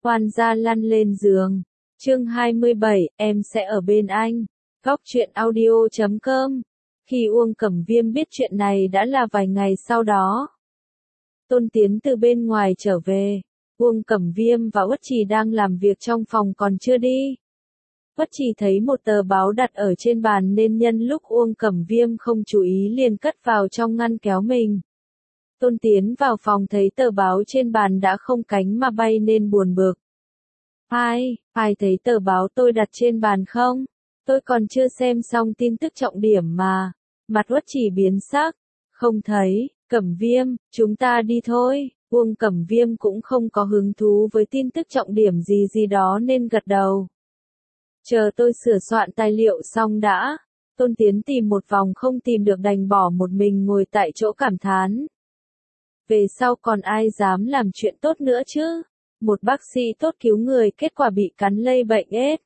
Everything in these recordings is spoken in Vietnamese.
Oan gia lăn lên giường. Chương 27, em sẽ ở bên anh. Góc truyện audio.com. Khi Uông Cẩm Viêm biết chuyện này đã là vài ngày sau đó. Tôn Tiến từ bên ngoài trở về. Uông Cẩm Viêm và Uất Trì đang làm việc trong phòng còn chưa đi. Uất Trì thấy một tờ báo đặt ở trên bàn nên nhân lúc Uông Cẩm Viêm không chú ý liền cất vào trong ngăn kéo mình. Tôn Tiến vào phòng thấy tờ báo trên bàn đã không cánh mà bay nên buồn bực. Ai thấy tờ báo tôi đặt trên bàn không? Tôi còn chưa xem xong tin tức trọng điểm mà. Mặt Uất Trì biến sắc. Không thấy. Cẩm Viêm, chúng ta đi thôi. Uông Cẩm Viêm cũng không có hứng thú với tin tức trọng điểm gì đó nên gật đầu. Chờ tôi sửa soạn tài liệu xong đã. Tôn Tiến tìm một vòng không tìm được đành bỏ một mình ngồi tại chỗ cảm thán. Về sau còn ai dám làm chuyện tốt nữa chứ? Một bác sĩ tốt cứu người kết quả bị cắn lây bệnh AIDS.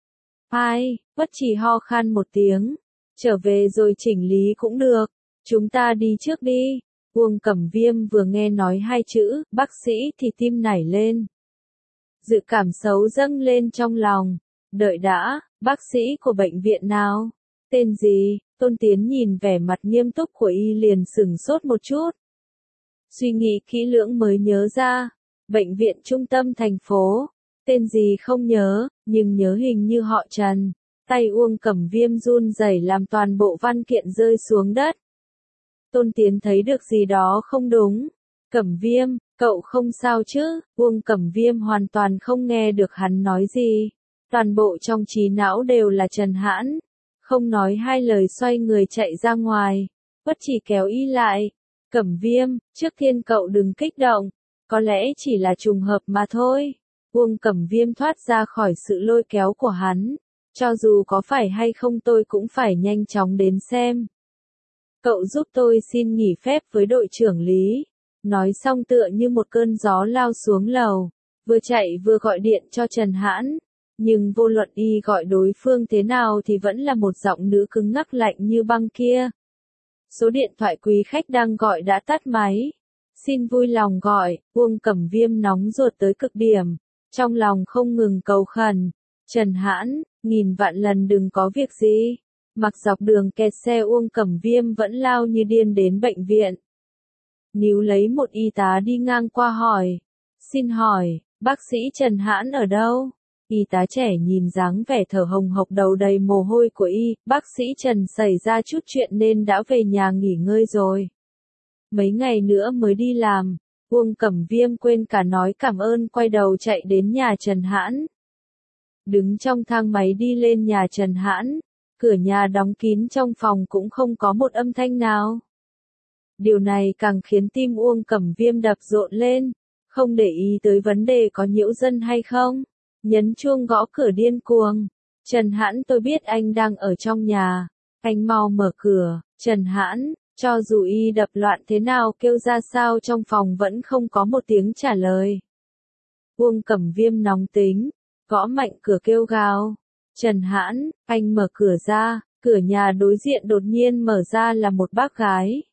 Uất Trì ho khan một tiếng. Trở về rồi chỉnh lý cũng được. Chúng ta đi trước đi. Uông Cẩm Viêm vừa nghe nói hai chữ, bác sĩ thì tim nảy lên. Dự cảm xấu dâng lên trong lòng. Đợi đã, bác sĩ của bệnh viện nào? Tên gì? Tôn Tiến nhìn vẻ mặt nghiêm túc của y liền sửng sốt một chút. Suy nghĩ kỹ lưỡng mới nhớ ra. Bệnh viện trung tâm thành phố. Tên gì không nhớ, nhưng nhớ hình như họ Trần. Tay Uông Cẩm Viêm run rẩy làm toàn bộ văn kiện rơi xuống đất. Tôn Tiến thấy được gì đó không đúng. Cẩm Viêm, cậu không sao chứ? Uông Cẩm Viêm hoàn toàn không nghe được hắn nói gì. Toàn bộ trong trí não đều là Trần Hãn. Không nói hai lời xoay người chạy ra ngoài. Uất Trì kéo y lại. Cẩm Viêm, trước tiên cậu đừng kích động. Có lẽ chỉ là trùng hợp mà thôi. Uông Cẩm Viêm thoát ra khỏi sự lôi kéo của hắn. Cho dù có phải hay không tôi cũng phải nhanh chóng đến xem. Cậu giúp tôi xin nghỉ phép với đội trưởng Lý. Nói xong tựa như một cơn gió lao xuống lầu. Vừa chạy vừa gọi điện cho Trần Hãn. Nhưng vô luận y gọi đối phương thế nào thì vẫn là một giọng nữ cứng ngắc lạnh như băng kia. Số điện thoại quý khách đang gọi đã tắt máy. Xin vui lòng gọi. Uông Cẩm Viêm nóng ruột tới cực điểm. Trong lòng không ngừng cầu khẩn. Trần Hãn, nghìn vạn lần đừng có việc gì. Mặc dọc đường kẹt xe Uông Cẩm Viêm vẫn lao như điên đến bệnh viện. Níu lấy một y tá đi ngang qua hỏi. Xin hỏi, bác sĩ Trần Hãn ở đâu? Y tá trẻ nhìn dáng vẻ thở hồng hộc đầu đầy mồ hôi của y. Bác sĩ Trần xảy ra chút chuyện nên đã về nhà nghỉ ngơi rồi. Mấy ngày nữa mới đi làm. Uông Cẩm Viêm quên cả nói cảm ơn quay đầu chạy đến nhà Trần Hãn. Đứng trong thang máy đi lên nhà Trần Hãn. Cửa nhà đóng kín trong phòng cũng không có một âm thanh nào. Điều này càng khiến tim Uông Cẩm Viêm đập rộn lên. Không để ý tới vấn đề có nhiễu dân hay không. Nhấn chuông gõ cửa điên cuồng. Trần Hãn, tôi biết anh đang ở trong nhà. Anh mau mở cửa. Trần Hãn, cho dù y đập loạn thế nào kêu ra sao trong phòng vẫn không có một tiếng trả lời. Uông Cẩm Viêm nóng tính. Gõ mạnh cửa kêu gào. Trần Hãn, anh mở cửa ra. Cửa nhà đối diện đột nhiên mở ra là một bác gái.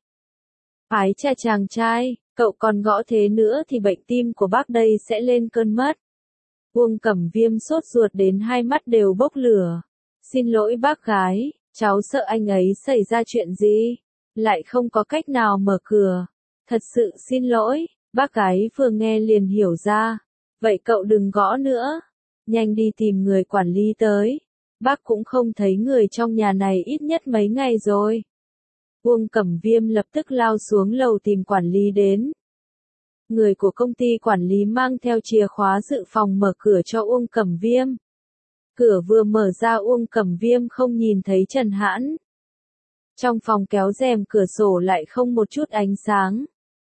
Ái cha chàng trai, cậu còn gõ thế nữa thì bệnh tim của bác đây sẽ lên cơn mất. Uông Cẩm Viêm sốt ruột đến hai mắt đều bốc lửa. Xin lỗi bác gái, cháu sợ anh ấy xảy ra chuyện gì. Lại không có cách nào mở cửa. Thật sự xin lỗi, bác gái vừa nghe liền hiểu ra. Vậy cậu đừng gõ nữa. Nhanh đi tìm người quản lý tới. Bác cũng không thấy người trong nhà này ít nhất mấy ngày rồi. Uông Cẩm Viêm lập tức lao xuống lầu tìm quản lý đến. Người của công ty quản lý mang theo chìa khóa dự phòng mở cửa cho Uông Cẩm Viêm. Cửa vừa mở ra Uông Cẩm Viêm không nhìn thấy Trần Hãn. Trong phòng kéo rèm cửa sổ lại không một chút ánh sáng.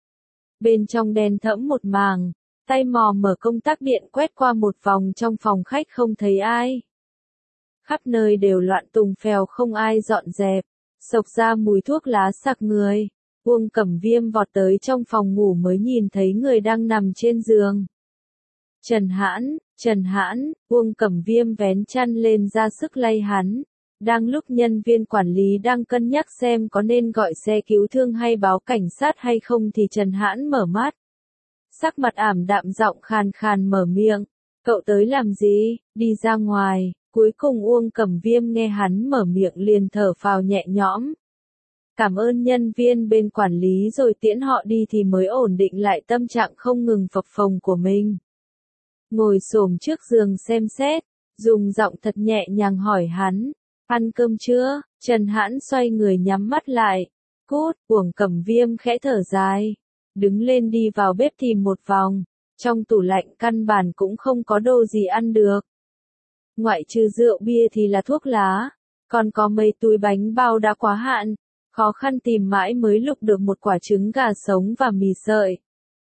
Bên trong đen thẫm một màng. Tay mò mở công tắc điện quét qua một vòng trong phòng khách không thấy ai. Khắp nơi đều loạn tùng phèo không ai dọn dẹp. Xộc ra mùi thuốc lá sặc người. Uông Cẩm Viêm vọt tới trong phòng ngủ mới nhìn thấy người đang nằm trên giường. Trần Hãn, Uông Cẩm Viêm vén chăn lên ra sức lay hắn. Đang lúc nhân viên quản lý đang cân nhắc xem có nên gọi xe cứu thương hay báo cảnh sát hay không thì Trần Hãn mở mắt. Sắc mặt ảm đạm giọng khàn khàn mở miệng. Cậu tới làm gì? Đi ra ngoài. Cuối cùng Uông Cẩm Viêm nghe hắn mở miệng liền thở phào nhẹ nhõm. Cảm ơn nhân viên bên quản lý rồi tiễn họ đi thì mới ổn định lại tâm trạng không ngừng phập phồng của mình. Ngồi xổm trước giường xem xét, dùng giọng thật nhẹ nhàng hỏi hắn, ăn cơm chưa? Trần Hãn xoay người nhắm mắt lại. Cút, Uông Cẩm Viêm khẽ thở dài. Đứng lên đi vào bếp tìm một vòng. Trong tủ lạnh căn bản cũng không có đồ gì ăn được. Ngoại trừ rượu bia thì là thuốc lá. Còn có mấy túi bánh bao đã quá hạn. Khó khăn tìm mãi mới lục được một quả trứng gà sống và mì sợi.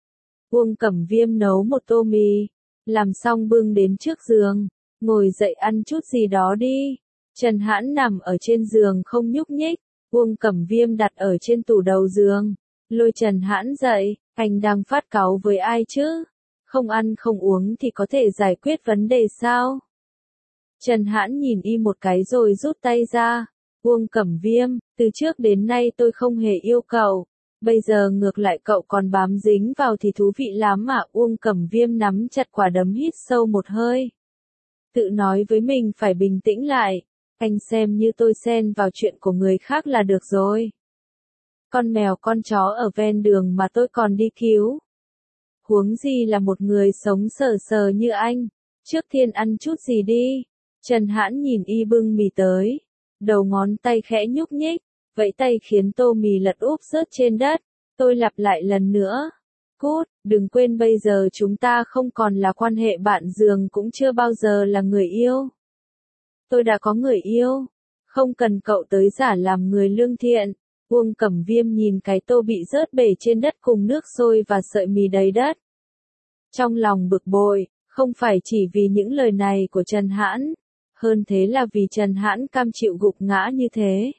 Uông Cẩm Viêm nấu một tô mì. Làm xong bưng đến trước giường. Ngồi dậy ăn chút gì đó đi. Trần Hãn nằm ở trên giường không nhúc nhích. Uông Cẩm Viêm đặt ở trên tủ đầu giường. Lôi Trần Hãn dậy. Anh đang phát cáu với ai chứ? Không ăn không uống thì có thể giải quyết vấn đề sao? Trần Hãn nhìn y một cái rồi rút tay ra. Uông Cẩm Viêm, từ trước đến nay tôi không hề yêu cậu. Bây giờ ngược lại cậu còn bám dính vào thì thú vị lắm mà. Uông Cẩm Viêm nắm chặt quả đấm hít sâu một hơi. Tự nói với mình phải bình tĩnh lại. Anh xem như tôi xen vào chuyện của người khác là được rồi. Con mèo con chó ở ven đường mà tôi còn đi cứu. Huống gì là một người sống sờ sờ như anh. Trước tiên ăn chút gì đi. Trần Hãn nhìn y bưng mì tới. Đầu ngón tay khẽ nhúc nhích. Vẫy tay khiến tô mì lật úp rớt trên đất. Tôi lặp lại lần nữa. Cút, đừng quên bây giờ chúng ta không còn là quan hệ bạn giường cũng chưa bao giờ là người yêu. Tôi đã có người yêu. Không cần cậu tới giả làm người lương thiện. Uông Cẩm Viêm nhìn cái tô bị rớt bể trên đất cùng nước sôi và sợi mì đầy đất. Trong lòng bực bội, không phải chỉ vì những lời này của Trần Hãn. Hơn thế là vì Trần Hãn cam chịu gục ngã như thế.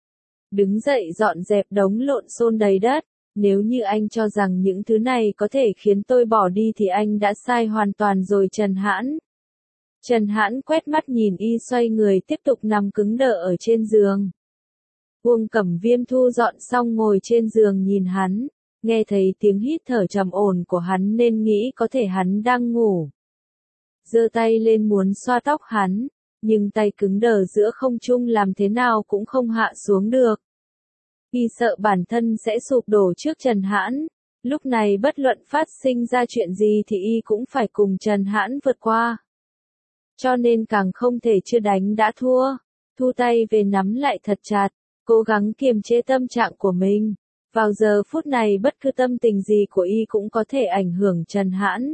Đứng dậy dọn dẹp đống lộn xộn đầy đất. Nếu như anh cho rằng những thứ này có thể khiến tôi bỏ đi thì anh đã sai hoàn toàn rồi Trần Hãn. Trần Hãn quét mắt nhìn y xoay người tiếp tục nằm cứng đờ ở trên giường. Uông Cẩm Viêm thu dọn xong ngồi trên giường nhìn hắn, nghe thấy tiếng hít thở trầm ổn của hắn nên nghĩ có thể hắn đang ngủ. Giơ tay lên muốn xoa tóc hắn, nhưng tay cứng đờ giữa không trung làm thế nào cũng không hạ xuống được. Y sợ bản thân sẽ sụp đổ trước Trần Hãn, lúc này bất luận phát sinh ra chuyện gì thì y cũng phải cùng Trần Hãn vượt qua. Cho nên càng không thể chưa đánh đã thua, thu tay về nắm lại thật chặt, cố gắng kiềm chế tâm trạng của mình. Vào giờ phút này bất cứ tâm tình gì của y cũng có thể ảnh hưởng Trần Hãn.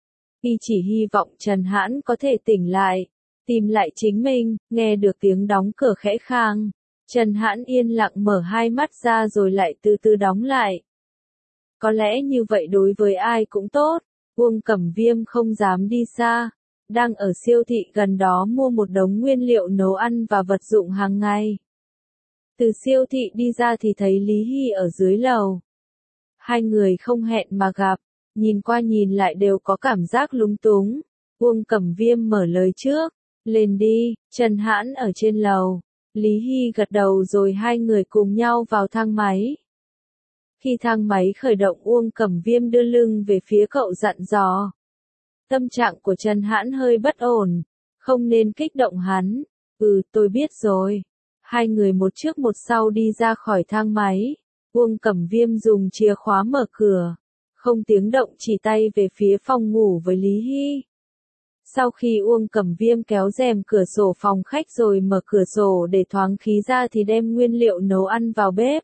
Y chỉ hy vọng Trần Hãn có thể tỉnh lại, tìm lại chính mình. Nghe được tiếng đóng cửa khẽ khàng, Trần Hãn yên lặng mở hai mắt ra rồi lại từ từ đóng lại. Có lẽ như vậy đối với ai cũng tốt. Uông Cẩm Viêm không dám đi xa, đang ở siêu thị gần đó mua một đống nguyên liệu nấu ăn và vật dụng hàng ngày. Từ siêu thị đi ra thì thấy Lý Hy ở dưới lầu. Hai người không hẹn mà gặp, nhìn qua nhìn lại đều có cảm giác lúng túng. Uông Cẩm Viêm mở lời trước, lên đi. Trần Hãn ở trên lầu. Lý Hy gật đầu rồi hai người cùng nhau vào thang máy. Khi thang máy khởi động Uông Cẩm Viêm đưa lưng về phía cậu dặn dò. Tâm trạng của Trần Hãn hơi bất ổn, không nên kích động hắn. Tôi biết rồi. Hai người một trước một sau đi ra khỏi thang máy. Uông Cẩm Viêm dùng chìa khóa mở cửa, không tiếng động chỉ tay về phía phòng ngủ với Lý Hy. Sau khi Uông Cẩm Viêm kéo rèm cửa sổ phòng khách rồi mở cửa sổ để thoáng khí ra thì đem nguyên liệu nấu ăn vào bếp.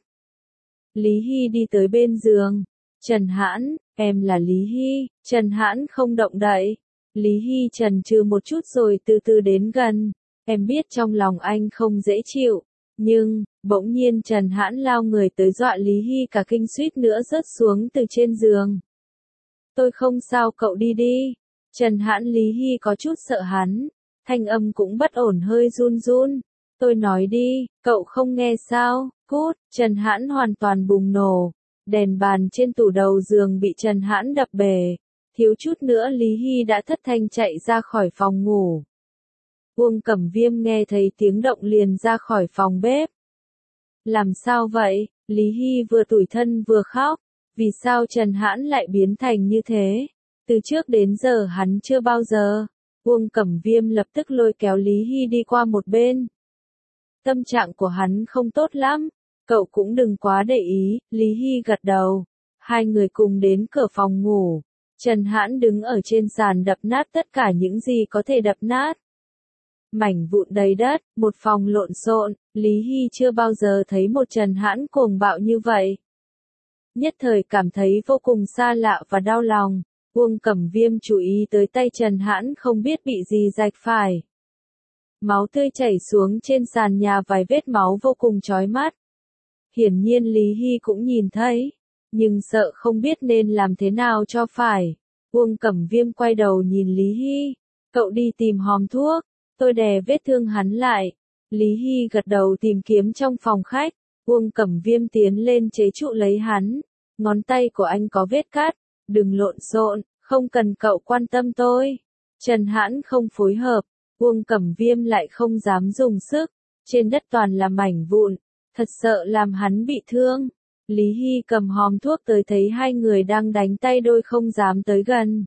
Lý Hy đi tới bên giường. Trần Hãn, em là Lý Hy. Trần Hãn không động đậy. Lý Hy chần chừ một chút rồi từ từ đến gần. Em biết trong lòng anh không dễ chịu. Nhưng, bỗng nhiên Trần Hãn lao người tới dọa Lý Hy cả kinh suýt nữa rớt xuống từ trên giường. Tôi không sao, cậu đi đi. Trần Hãn. Lý Hy có chút sợ hắn, thanh âm cũng bất ổn hơi run run. Tôi nói đi, cậu không nghe sao? Cút. Trần Hãn hoàn toàn bùng nổ. Đèn bàn trên tủ đầu giường bị Trần Hãn đập bể. Thiếu chút nữa Lý Hy đã thất thanh chạy ra khỏi phòng ngủ. Uông Cẩm Viêm nghe thấy tiếng động liền ra khỏi phòng bếp. Làm sao vậy? Lý Hy vừa tủi thân vừa khóc. Vì sao Trần Hãn lại biến thành như thế? Từ trước đến giờ hắn chưa bao giờ. Uông Cẩm Viêm lập tức lôi kéo Lý Hy đi qua một bên. Tâm trạng của hắn không tốt lắm, cậu cũng đừng quá để ý, Lý Hy gật đầu. Hai người cùng đến cửa phòng ngủ. Trần Hãn đứng ở trên sàn đập nát tất cả những gì có thể đập nát. Mảnh vụn đầy đất, một phòng lộn xộn, Lý Hy chưa bao giờ thấy một Trần Hãn cuồng bạo như vậy. Nhất thời cảm thấy vô cùng xa lạ và đau lòng. Uông Cẩm Viêm chú ý tới tay Trần Hãn không biết bị gì rạch phải. Máu tươi chảy xuống trên sàn nhà, vài vết máu vô cùng chói mắt. Hiển nhiên Lý Hy cũng nhìn thấy, nhưng sợ không biết nên làm thế nào cho phải. Uông Cẩm Viêm quay đầu nhìn Lý Hy, cậu đi tìm hòm thuốc, tôi đè vết thương hắn lại. Lý Hy gật đầu tìm kiếm trong phòng khách, Uông Cẩm Viêm tiến lên chế trụ lấy hắn. Ngón tay của anh có vết cắt, đừng lộn xộn, không cần cậu quan tâm tôi. Trần Hãn không phối hợp, Uông Cẩm Viêm lại không dám dùng sức, trên đất toàn là mảnh vụn, thật sợ làm hắn bị thương. Lý Hy cầm hòm thuốc tới thấy hai người đang đánh tay đôi không dám tới gần.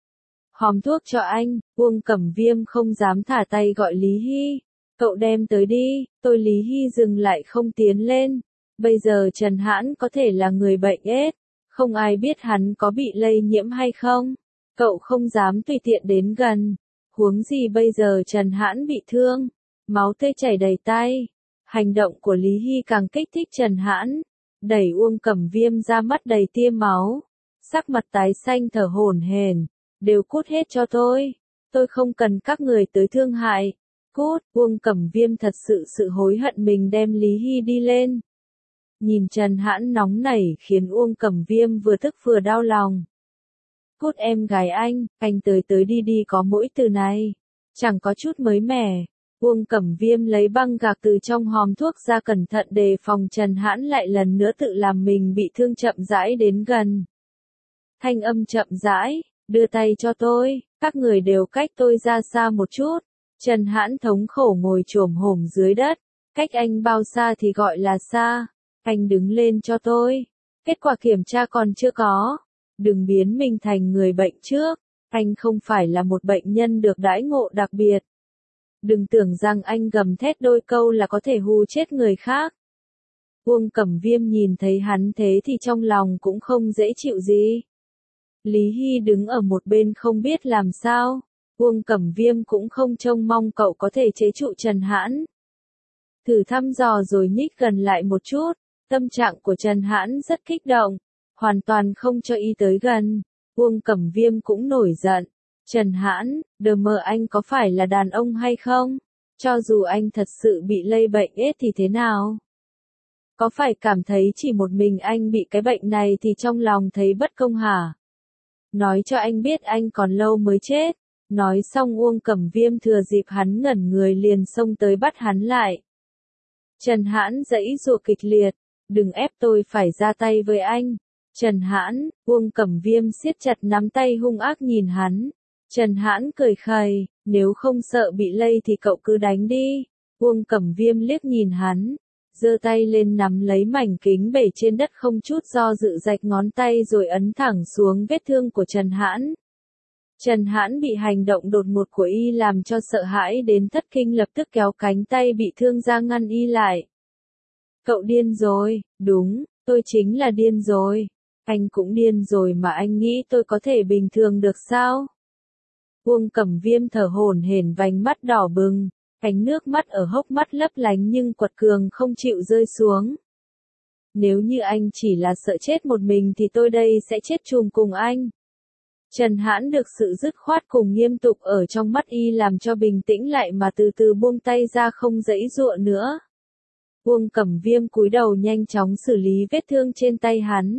Hòm thuốc cho anh, Uông Cẩm Viêm không dám thả tay gọi Lý Hy. Cậu đem tới đi, tôi. Lý Hy dừng lại không tiến lên. Bây giờ Trần Hãn có thể là người bệnh AIDS, không ai biết hắn có bị lây nhiễm hay không. Cậu không dám tùy tiện đến gần. Huống gì bây giờ Trần Hãn bị thương, máu tươi chảy đầy tay. Hành động của Lý Hy càng kích thích Trần Hãn, đẩy Uông Cẩm Viêm ra, mắt đầy tia máu, sắc mặt tái xanh thở hổn hển, đều cút hết cho tôi không cần các người tới thương hại. Cút. Uông Cẩm Viêm thật sự hối hận mình đem Lý Hy đi lên. Nhìn Trần Hãn nóng nảy khiến Uông Cẩm Viêm vừa tức vừa đau lòng. Cút em gái anh tới đi có mỗi từ này, chẳng có chút mới mẻ. Uông Cẩm Viêm lấy băng gạc từ trong hòm thuốc ra, cẩn thận đề phòng Trần Hãn lại lần nữa tự làm mình bị thương, chậm rãi đến gần. Thanh âm chậm rãi, đưa tay cho tôi, các người đều cách tôi ra xa một chút. Trần Hãn thống khổ ngồi chồm hổm dưới đất, cách anh bao xa thì gọi là xa, anh đứng lên cho tôi. Kết quả kiểm tra còn chưa có. Đừng biến mình thành người bệnh trước, anh không phải là một bệnh nhân được đãi ngộ đặc biệt. Đừng tưởng rằng anh gầm thét đôi câu là có thể hù chết người khác. Uông Cẩm Viêm nhìn thấy hắn thế thì trong lòng cũng không dễ chịu gì. Lý Hy đứng ở một bên không biết làm sao. Uông Cẩm Viêm cũng không trông mong cậu có thể chế trụ Trần Hãn. Thử thăm dò rồi nhích gần lại một chút. Tâm trạng của Trần Hãn rất kích động, hoàn toàn không cho y tới gần. Uông Cẩm Viêm cũng nổi giận. Trần Hãn, đờ mờ, anh có phải là đàn ông hay không? Cho dù anh thật sự bị lây bệnh AIDS thì thế nào? Có phải cảm thấy chỉ một mình anh bị cái bệnh này thì trong lòng thấy bất công hả? Nói cho anh biết anh còn lâu mới chết. Nói xong Uông Cẩm Viêm thừa dịp hắn ngẩn người liền xông tới bắt hắn lại. Trần Hãn giãy giụa kịch liệt, đừng ép tôi phải ra tay với anh. Trần Hãn, Uông Cẩm Viêm siết chặt nắm tay hung ác nhìn hắn. Trần Hãn cười khẩy, nếu không sợ bị lây thì cậu cứ đánh đi. Uông Cẩm Viêm liếc nhìn hắn, giơ tay lên nắm lấy mảnh kính bể trên đất, không chút do dự rạch ngón tay rồi ấn thẳng xuống vết thương của Trần Hãn. Trần Hãn bị hành động đột ngột của y làm cho sợ hãi đến thất kinh, lập tức kéo cánh tay bị thương ra ngăn y lại. Cậu điên rồi, đúng, tôi chính là điên rồi. Anh cũng điên rồi mà anh nghĩ tôi có thể bình thường được sao? Uông Cẩm Viêm thở hổn hển, vành mắt đỏ bừng, ánh nước mắt ở hốc mắt lấp lánh nhưng quật cường không chịu rơi xuống. Nếu như anh chỉ là sợ chết một mình thì tôi đây sẽ chết chùm cùng anh. Trần Hãn được sự dứt khoát cùng nghiêm túc ở trong mắt y làm cho bình tĩnh lại mà từ từ buông tay ra, không giãy giụa nữa. Uông Cẩm Viêm cúi đầu nhanh chóng xử lý vết thương trên tay hắn.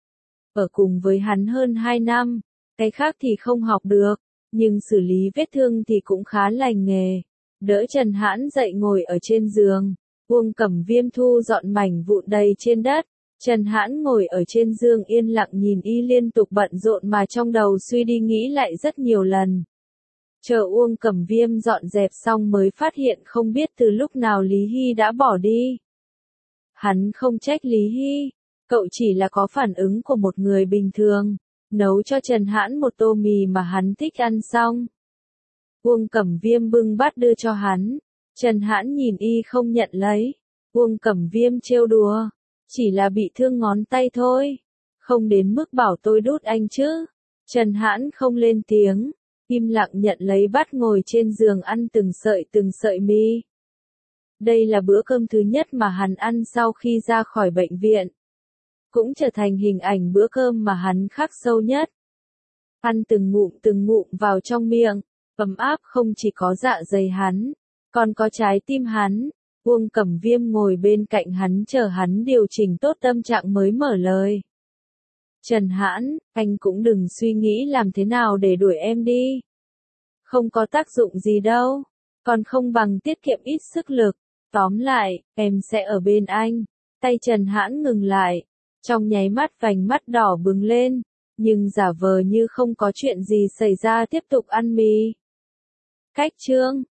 Ở cùng với hắn hơn 2 năm, cái khác thì không học được, nhưng xử lý vết thương thì cũng khá lành nghề. Đỡ Trần Hãn dậy ngồi ở trên giường, Uông Cẩm Viêm thu dọn mảnh vụn đầy trên đất. Trần Hãn ngồi ở trên giường yên lặng nhìn y liên tục bận rộn mà trong đầu suy đi nghĩ lại rất nhiều lần. Chờ Uông Cẩm Viêm dọn dẹp xong mới phát hiện không biết từ lúc nào Lý Hy đã bỏ đi. Hắn không trách Lý Hy, cậu chỉ là có phản ứng của một người bình thường. nấu cho Trần Hãn một tô mì mà hắn thích ăn xong. Uông Cẩm Viêm bưng bát đưa cho hắn. Trần Hãn nhìn y không nhận lấy. Uông Cẩm Viêm trêu đùa. Chỉ là bị thương ngón tay thôi. Không đến mức bảo tôi đút anh chứ. Trần Hãn không lên tiếng. Im lặng nhận lấy bát ngồi trên giường ăn từng sợi mì. Đây là bữa cơm thứ nhất mà hắn ăn sau khi ra khỏi bệnh viện. Cũng trở thành hình ảnh bữa cơm mà hắn khắc sâu nhất. Ăn từng ngụm vào trong miệng, ấm áp không chỉ có dạ dày hắn, còn có trái tim hắn. Uông Cẩm Viêm ngồi bên cạnh hắn chờ hắn điều chỉnh tốt tâm trạng mới mở lời. Trần Hãn, anh cũng đừng suy nghĩ làm thế nào để đuổi em đi. Không có tác dụng gì đâu, còn không bằng tiết kiệm ít sức lực. Tóm lại, em sẽ ở bên anh. Tay Trần Hãn ngừng lại, trong nháy mắt vành mắt đỏ bừng lên, nhưng giả vờ như không có chuyện gì xảy ra tiếp tục ăn mì. Cách chương